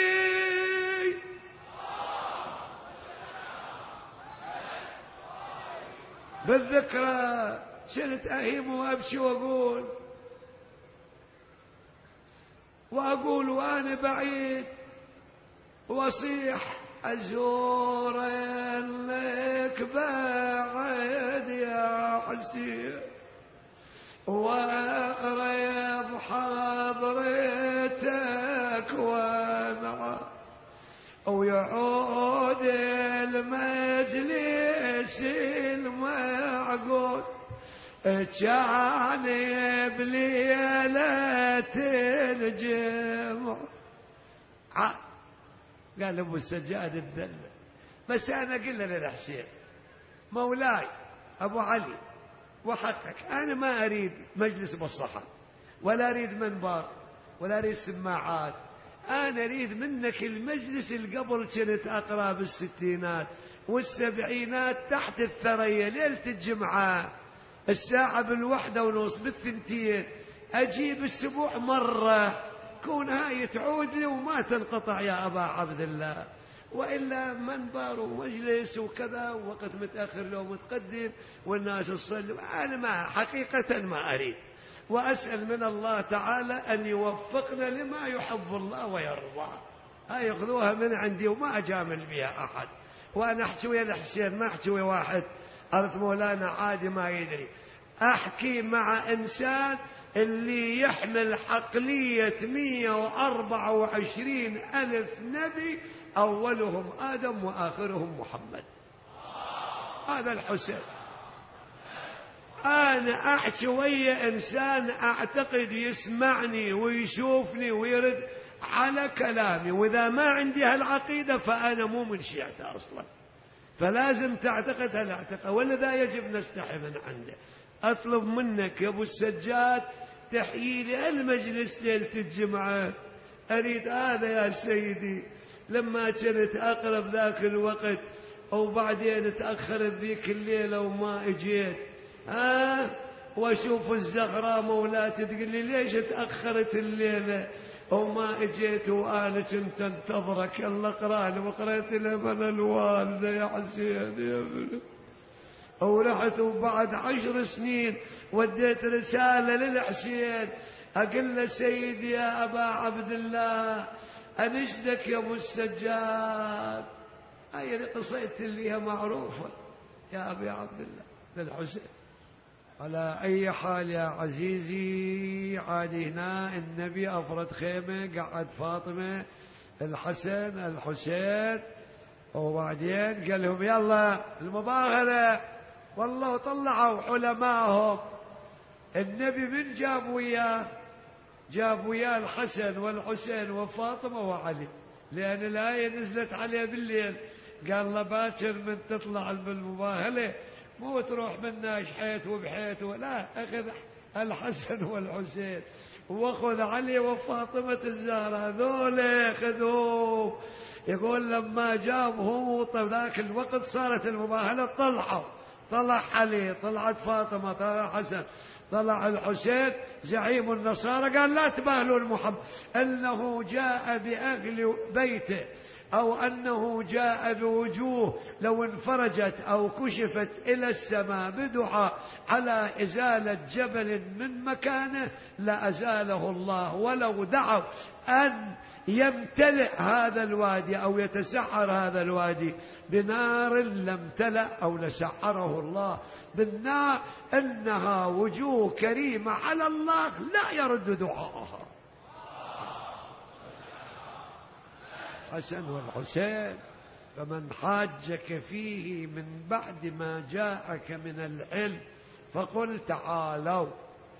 بالذكرى شلت أهيم وأبشي وأقول وأقول وأنا بعيد وأصيح أزور لك بعد يا حسين، وأقرب حضرتك وأنا ويعود المجلس المعقود كان بليلة الجمع. قال أبو السجاد الدل، بس أنا قل للحسين مولاي أبو علي وحقك، أنا ما أريد مجلس بالصحة ولا أريد منبر ولا أريد سماعات، أنا أريد منك المجلس اللي قبل كنت أقرأ بالستينات والسبعينات تحت الثريا ليلة الجمعة الساعة بالوحدة ونص بالثنتين، أجيب السبوع مرة، كون هاي تعود لي وما تنقطع يا أبا عبد الله، وإلا منبر ومجلس وكذا ووقت متأخر لو متقدم والناس تصلي، أنا ما حقيقة ما أريد، وأسأل من الله تعالى أن يوفقنا لما يحب الله ويرضى. هاي يأخذوها من عندي وما أجامل بها أحد، وأنا أحكي ويا الحسين ما أحكي ويا واحد قالت مولانا عادي ما يدري، أحكي مع إنسان اللي يحمل عقلية مية وأربعة وعشرين ألف نبي، أولهم آدم وآخرهم محمد، هذا الحسين. أنا أحكي ويا إنسان أعتقد يسمعني ويشوفني ويرد على كلامي، وإذا ما عندي هالعقيدة فأنا مو من شيعته أصلا، فلازم تعتقد هالاعتقاد، ولذا يجب نستحي من عنده. أطلب منك يا أبو السجاد تحيي لي المجلس ليلة الجمعة، أريد هذا يا سيدي، لما كنت أقرب ذاك الوقت وبعدين تأخرت ذيك الليلة وما اجيت، ها واشوف الزغراء مولاتي تقول لي ليش تأخرت الليلة وما اجيت وانا كنت انتظرك، يلا اقرا لي، وقريت لابن الوالده يا حسين يا ابني، ورحت وبعد عشر سنين وديت رسالة للحسين أقول له سيدي يا أبا عبد الله أنشدك يا أبو السجاد، هاي قصيت اللي هي معروفة يا أبي عبد الله للحسين. على أي حال يا عزيزي، عاد هنا النبي أفرد خيمة، قعد فاطمة الحسن الحسين، وبعدين قال لهم يلا المباهلة، والله وطلعوا علماءهم. النبي من جاب وياه؟ جاب وياه الحسن والحسين وفاطمة وعلي، لأن الآية نزلت عليه بالليل، قال له باكر من تطلع بالمباهلة مو تروح منا شحيت وبحيت، ولا أخذ الحسن والحسين وأخذ علي وفاطمة الزهراء، ذولا خذوه. يقول لما جابهم ذاك الوقت صارت المباهلة، طلعوا طلع علي، طلعت فاطمة، طلع حسن، طلع الحسين زعيم النصارى، قال لا تبالوا المحمد أنه جاء بأهل بيته، أو أنه جاء بوجوه لو انفرجت أو كشفت إلى السماء بدعاء على إزالة جبل من مكانه لأزاله الله، ولو دعوا أن يمتلئ هذا الوادي أو يتسعر هذا الوادي بنار لم تلأ أو لسعره الله بالنار. إنها وجوه كريمة على الله لا يرد دعاءها. حسن والحسين، فمن حاجك فيه من بعد ما جاءك من العلم فقل تعالوا،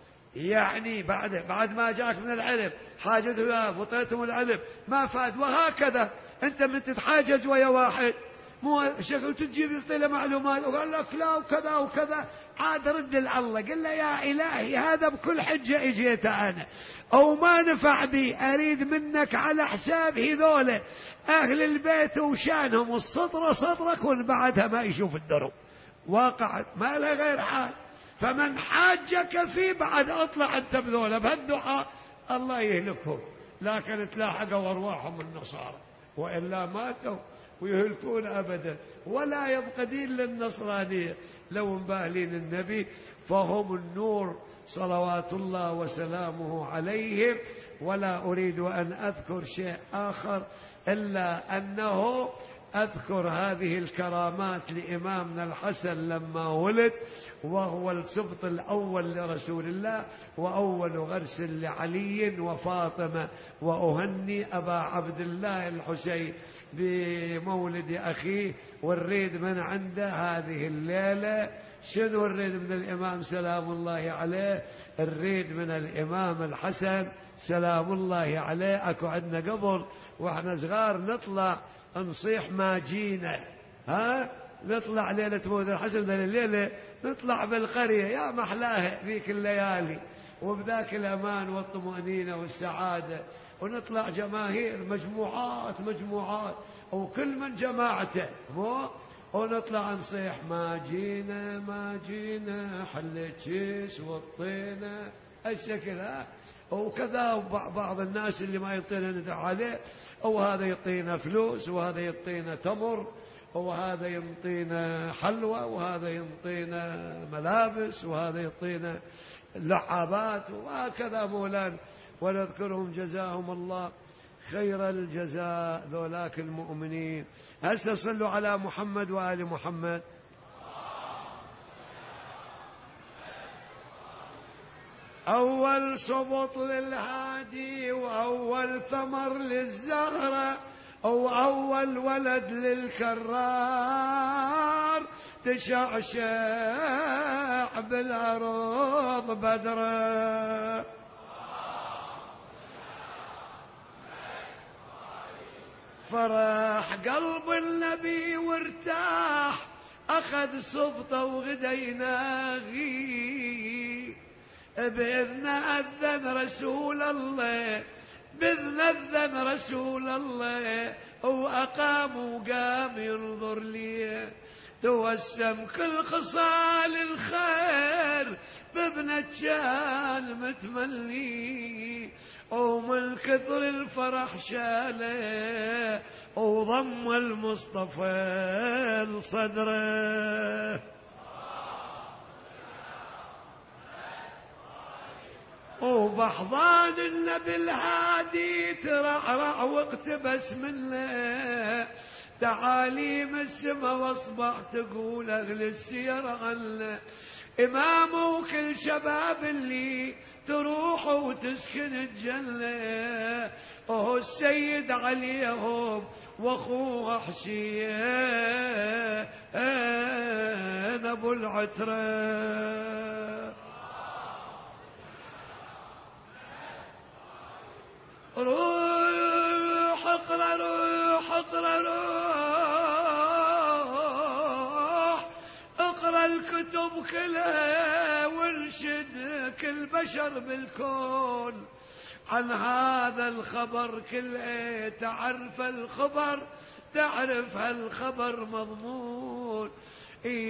يعني بعد بعد ما جاءك من العلم حاجته يا بطيتم العلم ما فاد. وهكذا انت من تتحاجج ويا واحد مو شكل تجيب له معلومات وقال لك لا وكذا وكذا، عاد رد الله قل له يا إلهي هذا بكل حجة اجيت أنا أو ما نفع بي، أريد منك على حساب هذول أهل البيت وشانهم السطر سطرك وان بعدها ما يشوف الدرب. واقعت ما له غير حال. فمن حاجك فيه بعد اطلع انت بذولا بهالدعاء الله يهلكهم، لكن تلاحقوا أرواحهم النصارى وإلا ماتوا ويهلكون أبدا، ولا يبقى دين للنصرانية لو مباهلين النبي فهم النور صلوات الله وسلامه عليهم. ولا أريد أن أذكر شيء آخر إلا أنه أذكر هذه الكرامات لإمامنا الحسن لما ولد، وهو السبط الأول لرسول الله وأول غرس لعلي وفاطمة، وأهني أبا عبد الله الحسين بمولد أخيه، والريد من عنده هذه الليلة. شنو الريد من الإمام سلام الله عليه؟ الريد من الإمام الحسن سلام الله عليه. أكو عندنا قبل وإحنا صغار نطلع نصيح ما جينا، ها نطلع ليلة مولد الحسن ذا الليلة نطلع بالقرية يا محلاها ذيك الليالي وبذاك الأمان والطمأنينة والسعادة، ونطلع جماهير مجموعات مجموعات وكل من جماعته مو، ونطلع نصيح ما جينا ما جينا حلت شيس والطينة الشكل ها. وكذا بعض الناس اللي ما يعطينا ندعو عليه، وهذا يعطينا فلوس وهذا يعطينا تمر وهذا يعطينا حلوى وهذا يعطينا ملابس وهذا يعطينا لعابات وهكذا مولانا، ونذكرهم جزاهم الله خير الجزاء ذولاك المؤمنين. هسه صلوا على محمد وآل محمد. أول سبط للهادي وأول ثمر للزهرة وأول ولد للكرار، تشعشع بالأرض بدره. فرح قلب النبي وارتاح أخذ سبطه وغدا يناغي، بإذن أذن رسول الله بإذن أذن رسول الله وأقام وقام ينظر لي، توسم كل خصال الخير بابنة شال متملي، ومن كثر الفرح شاله وضم المصطفى لصدره. وبحضان النبي الهادي ترعرع واقتبس منه تعاليم السما، واصبح تقول اهل السير عنه امامه وكل شباب اللي تروح وتسكن الجنة، وهو السيد عليهم واخوه حسين ابو العترة. روح اقرا روح اقرا روح اقرا الكتب كلها وانشد كل بشر بالكون عن هذا الخبر كله، تعرف الخبر تعرف هالخبر مضمون. اي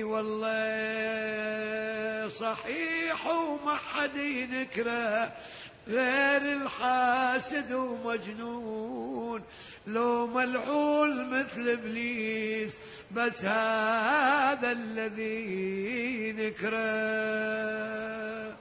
والله صحيح وما حد ينكره غير الحاسد ومجنون، لو ملعون مثل ابليس بس هذا الذي نكره.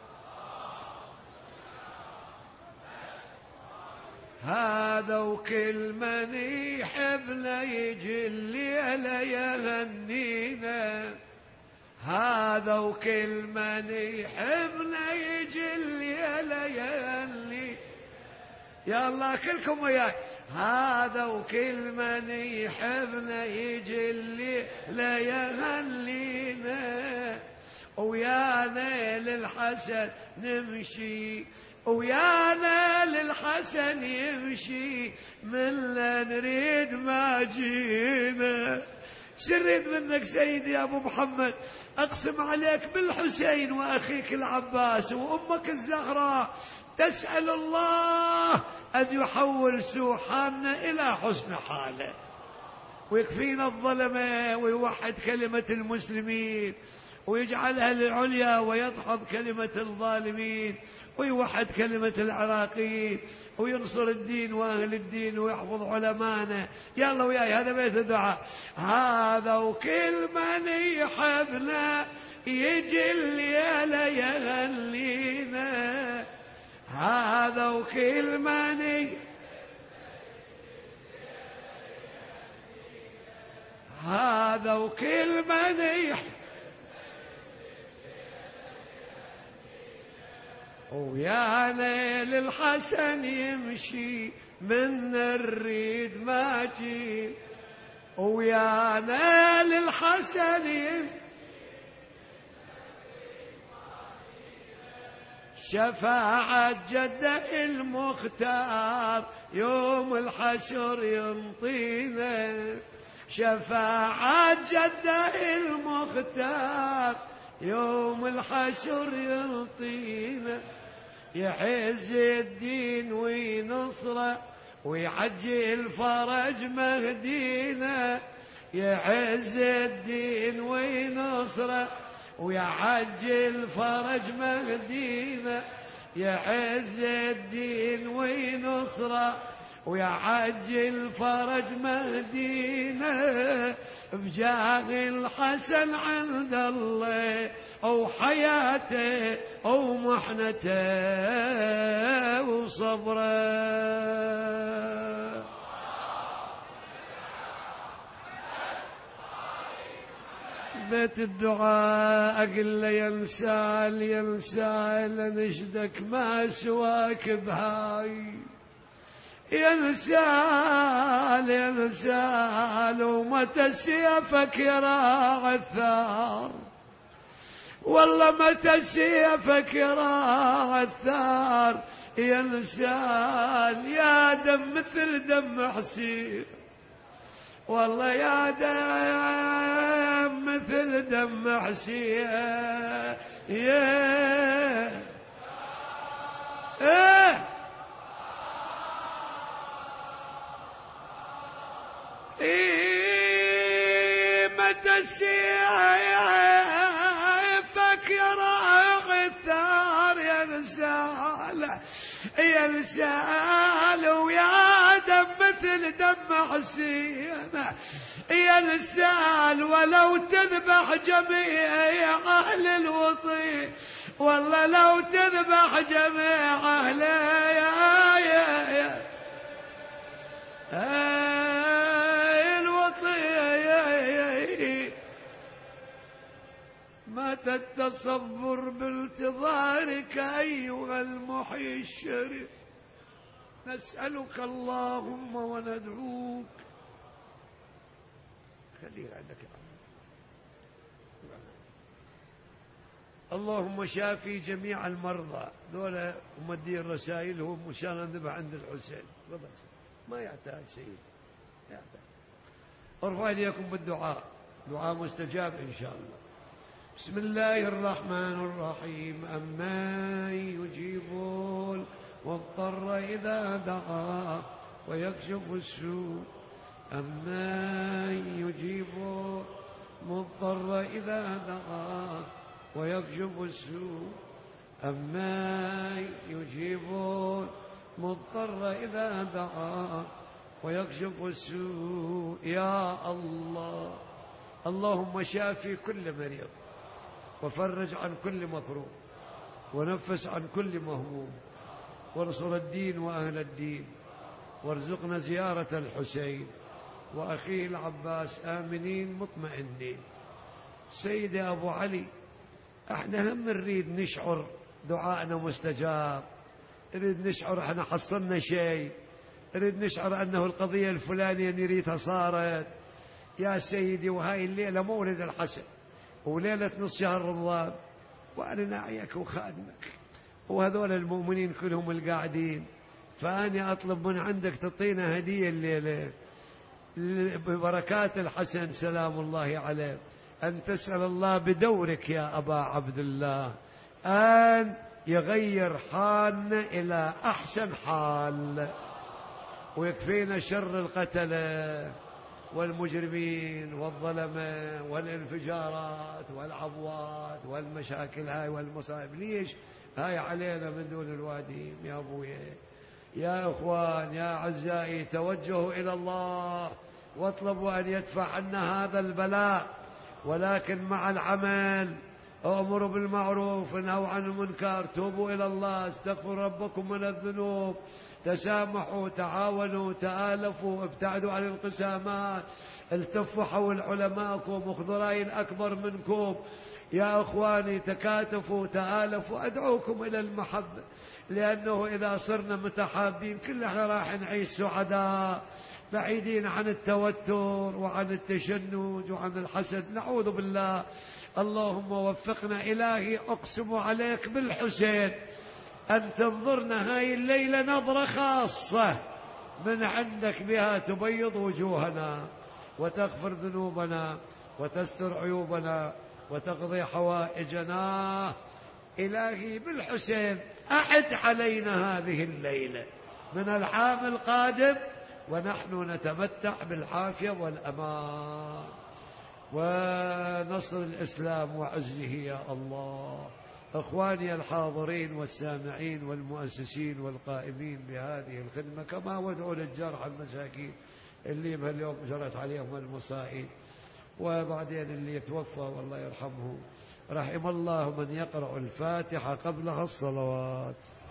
هذا وكل من يحبنا يجي الليلة يغنينا، هذا وكل من يحبنا يجي الليلة يغني. يا الله كلكم وياي. هذا وكل من يحبنا يجي الليلة يغنينا، ويانا للحسن نمشي، ويانا للحسن يمشي، من لا نريد ما جينا. شريت منك سيدي يا أبو محمد، أقسم عليك بالحسين وأخيك العباس وأمك الزهراء، تسأل الله أن يحول سوء حالنا إلى حسن حاله، ويكفينا الظلمة، ويوحد كلمة المسلمين، ويجعلها للعليا، ويضحض كلمة الظالمين، ويوحد كلمة العراقيين، وينصر الدين وأهل الدين، ويحفظ علمانا. يا الله وياي، هذا بيت الدعاء. هذا وكل من يحبنا يجي الليلة يغنينا، هذا وكل من ي... هذا وكل من يحب ويانا للحسن يمشي، من نريد ما جي، ويانا للحسن يمشي. شفاعة جده المختار يوم الحشر ينطينا، شفاعة جده المختار يوم الحشر ينطينا، يعز الدين وينصره ويعجل فرج مهدينا، يعز الدين وينصره ويعجل فرج مهدينا، يعز الدين وينصره ويعجل فرج مهدينا، بجاه الحسن عند الله أو حياته أو محنته وصبره. بيت الدعاء أقل ينسال ينسال نشدك ما سواك بهاي، ينسال ينسال ومتى سيفك يراعي الثار، والله متى سيفك يراعي الثار، ينسال يا دم مثل دم حسين، والله يا دم مثل دم حسين. يا ايه إيه متى سيفك يراعي الثار، ينسال ينسال ويا دم مثل دم حسين، ينسال ولو تذبح جميع أهل الوطي، والله لو تذبح جميع أهل يا يا يا ما تتصبر بالتظارك أيها المحيي الشريف، نسألك اللهم وندعوك. خليه عندك يا عم. اللهم شافي جميع المرضى ذولا ومدين رسائلهم مشان نذبح عند الحسين، ما يحتاج سيد، يحتاج. ارفع يديكم بالدعاء، دعاء مستجاب إن شاء الله. بسم الله الرحمن الرحيم. أمن يجيب المضطر إذا دعاه ويكشف السوء، أمن يجيب مضطر إذا دعاه ويكشف السوء أما يجيب مضطر إذا دعاه ويكشف السوء. يا الله، اللهم شافي كل مريض وفرج عن كل مكروه ونفس عن كل مهموم وانصر الدين وأهل الدين وارزقنا زيارة الحسين وأخيه العباس آمنين مطمئنين. سيدي أبو علي، احنا هم نريد نشعر دعائنا مستجاب، نريد نشعر احنا حصلنا شيء، نريد نشعر أنه القضية الفلانية نريدها صارت. يا سيدي، وهاي الليلة مولد الحسن وليلة نص شهر رمضان، وأنا ناعيك وخادمك وهذول المؤمنين كلهم القاعدين، فأنا أطلب من عندك تعطينا هدية الليلة ببركات الحسن سلام الله عليه، أن تسأل الله بدورك يا أبا عبد الله أن يغير حالنا إلى أحسن حال، ويكفينا شر القتلة والمجرمين والظلمة والانفجارات والعبوات والمشاكل هاي والمصائب. ليش هاي علينا من دون الوادين يا أبويا؟ يا إخوان يا أعزائي، توجهوا إلى الله واطلبوا أن يدفع عنا هذا البلاء، ولكن مع العمل. أمروا بالمعروف ونهوا عن المنكر، توبوا إلى الله، استغفروا ربكم من الذنوب، تسامحوا، تعاونوا، تآلفوا، ابتعدوا عن الانقسامات، التفوا حول علماءكم وخذوا رأي الأكبر منكم. يا أخواني تكاتفوا تآلفوا، أدعوكم إلى المحبة، لأنه إذا صرنا متحابين كلنا راح نعيش سعداء بعيدين عن التوتر وعن التشنج وعن الحسد، نعوذ بالله. اللهم وفقنا إلهي، أقسم عليك بالحسين أن تنظرنا هاي الليلة نظرة خاصة من عندك، بها تبيض وجوهنا وتغفر ذنوبنا وتستر عيوبنا وتقضي حوائجنا. إلهي بالحسين أعد علينا هذه الليلة من العام القادم ونحن نتمتع بالعافية والأمان ونصر الإسلام وعزه يا الله. أخواني الحاضرين والسامعين والمؤسسين والقائمين بهذه الخدمة، كما وادعوا للجرحى المساكين اللي بهاليوم جرت عليهم المصائب، وبعدين اللي يتوفى والله يرحمه. رحم الله من يقرأ الفاتحة قبلها الصلوات.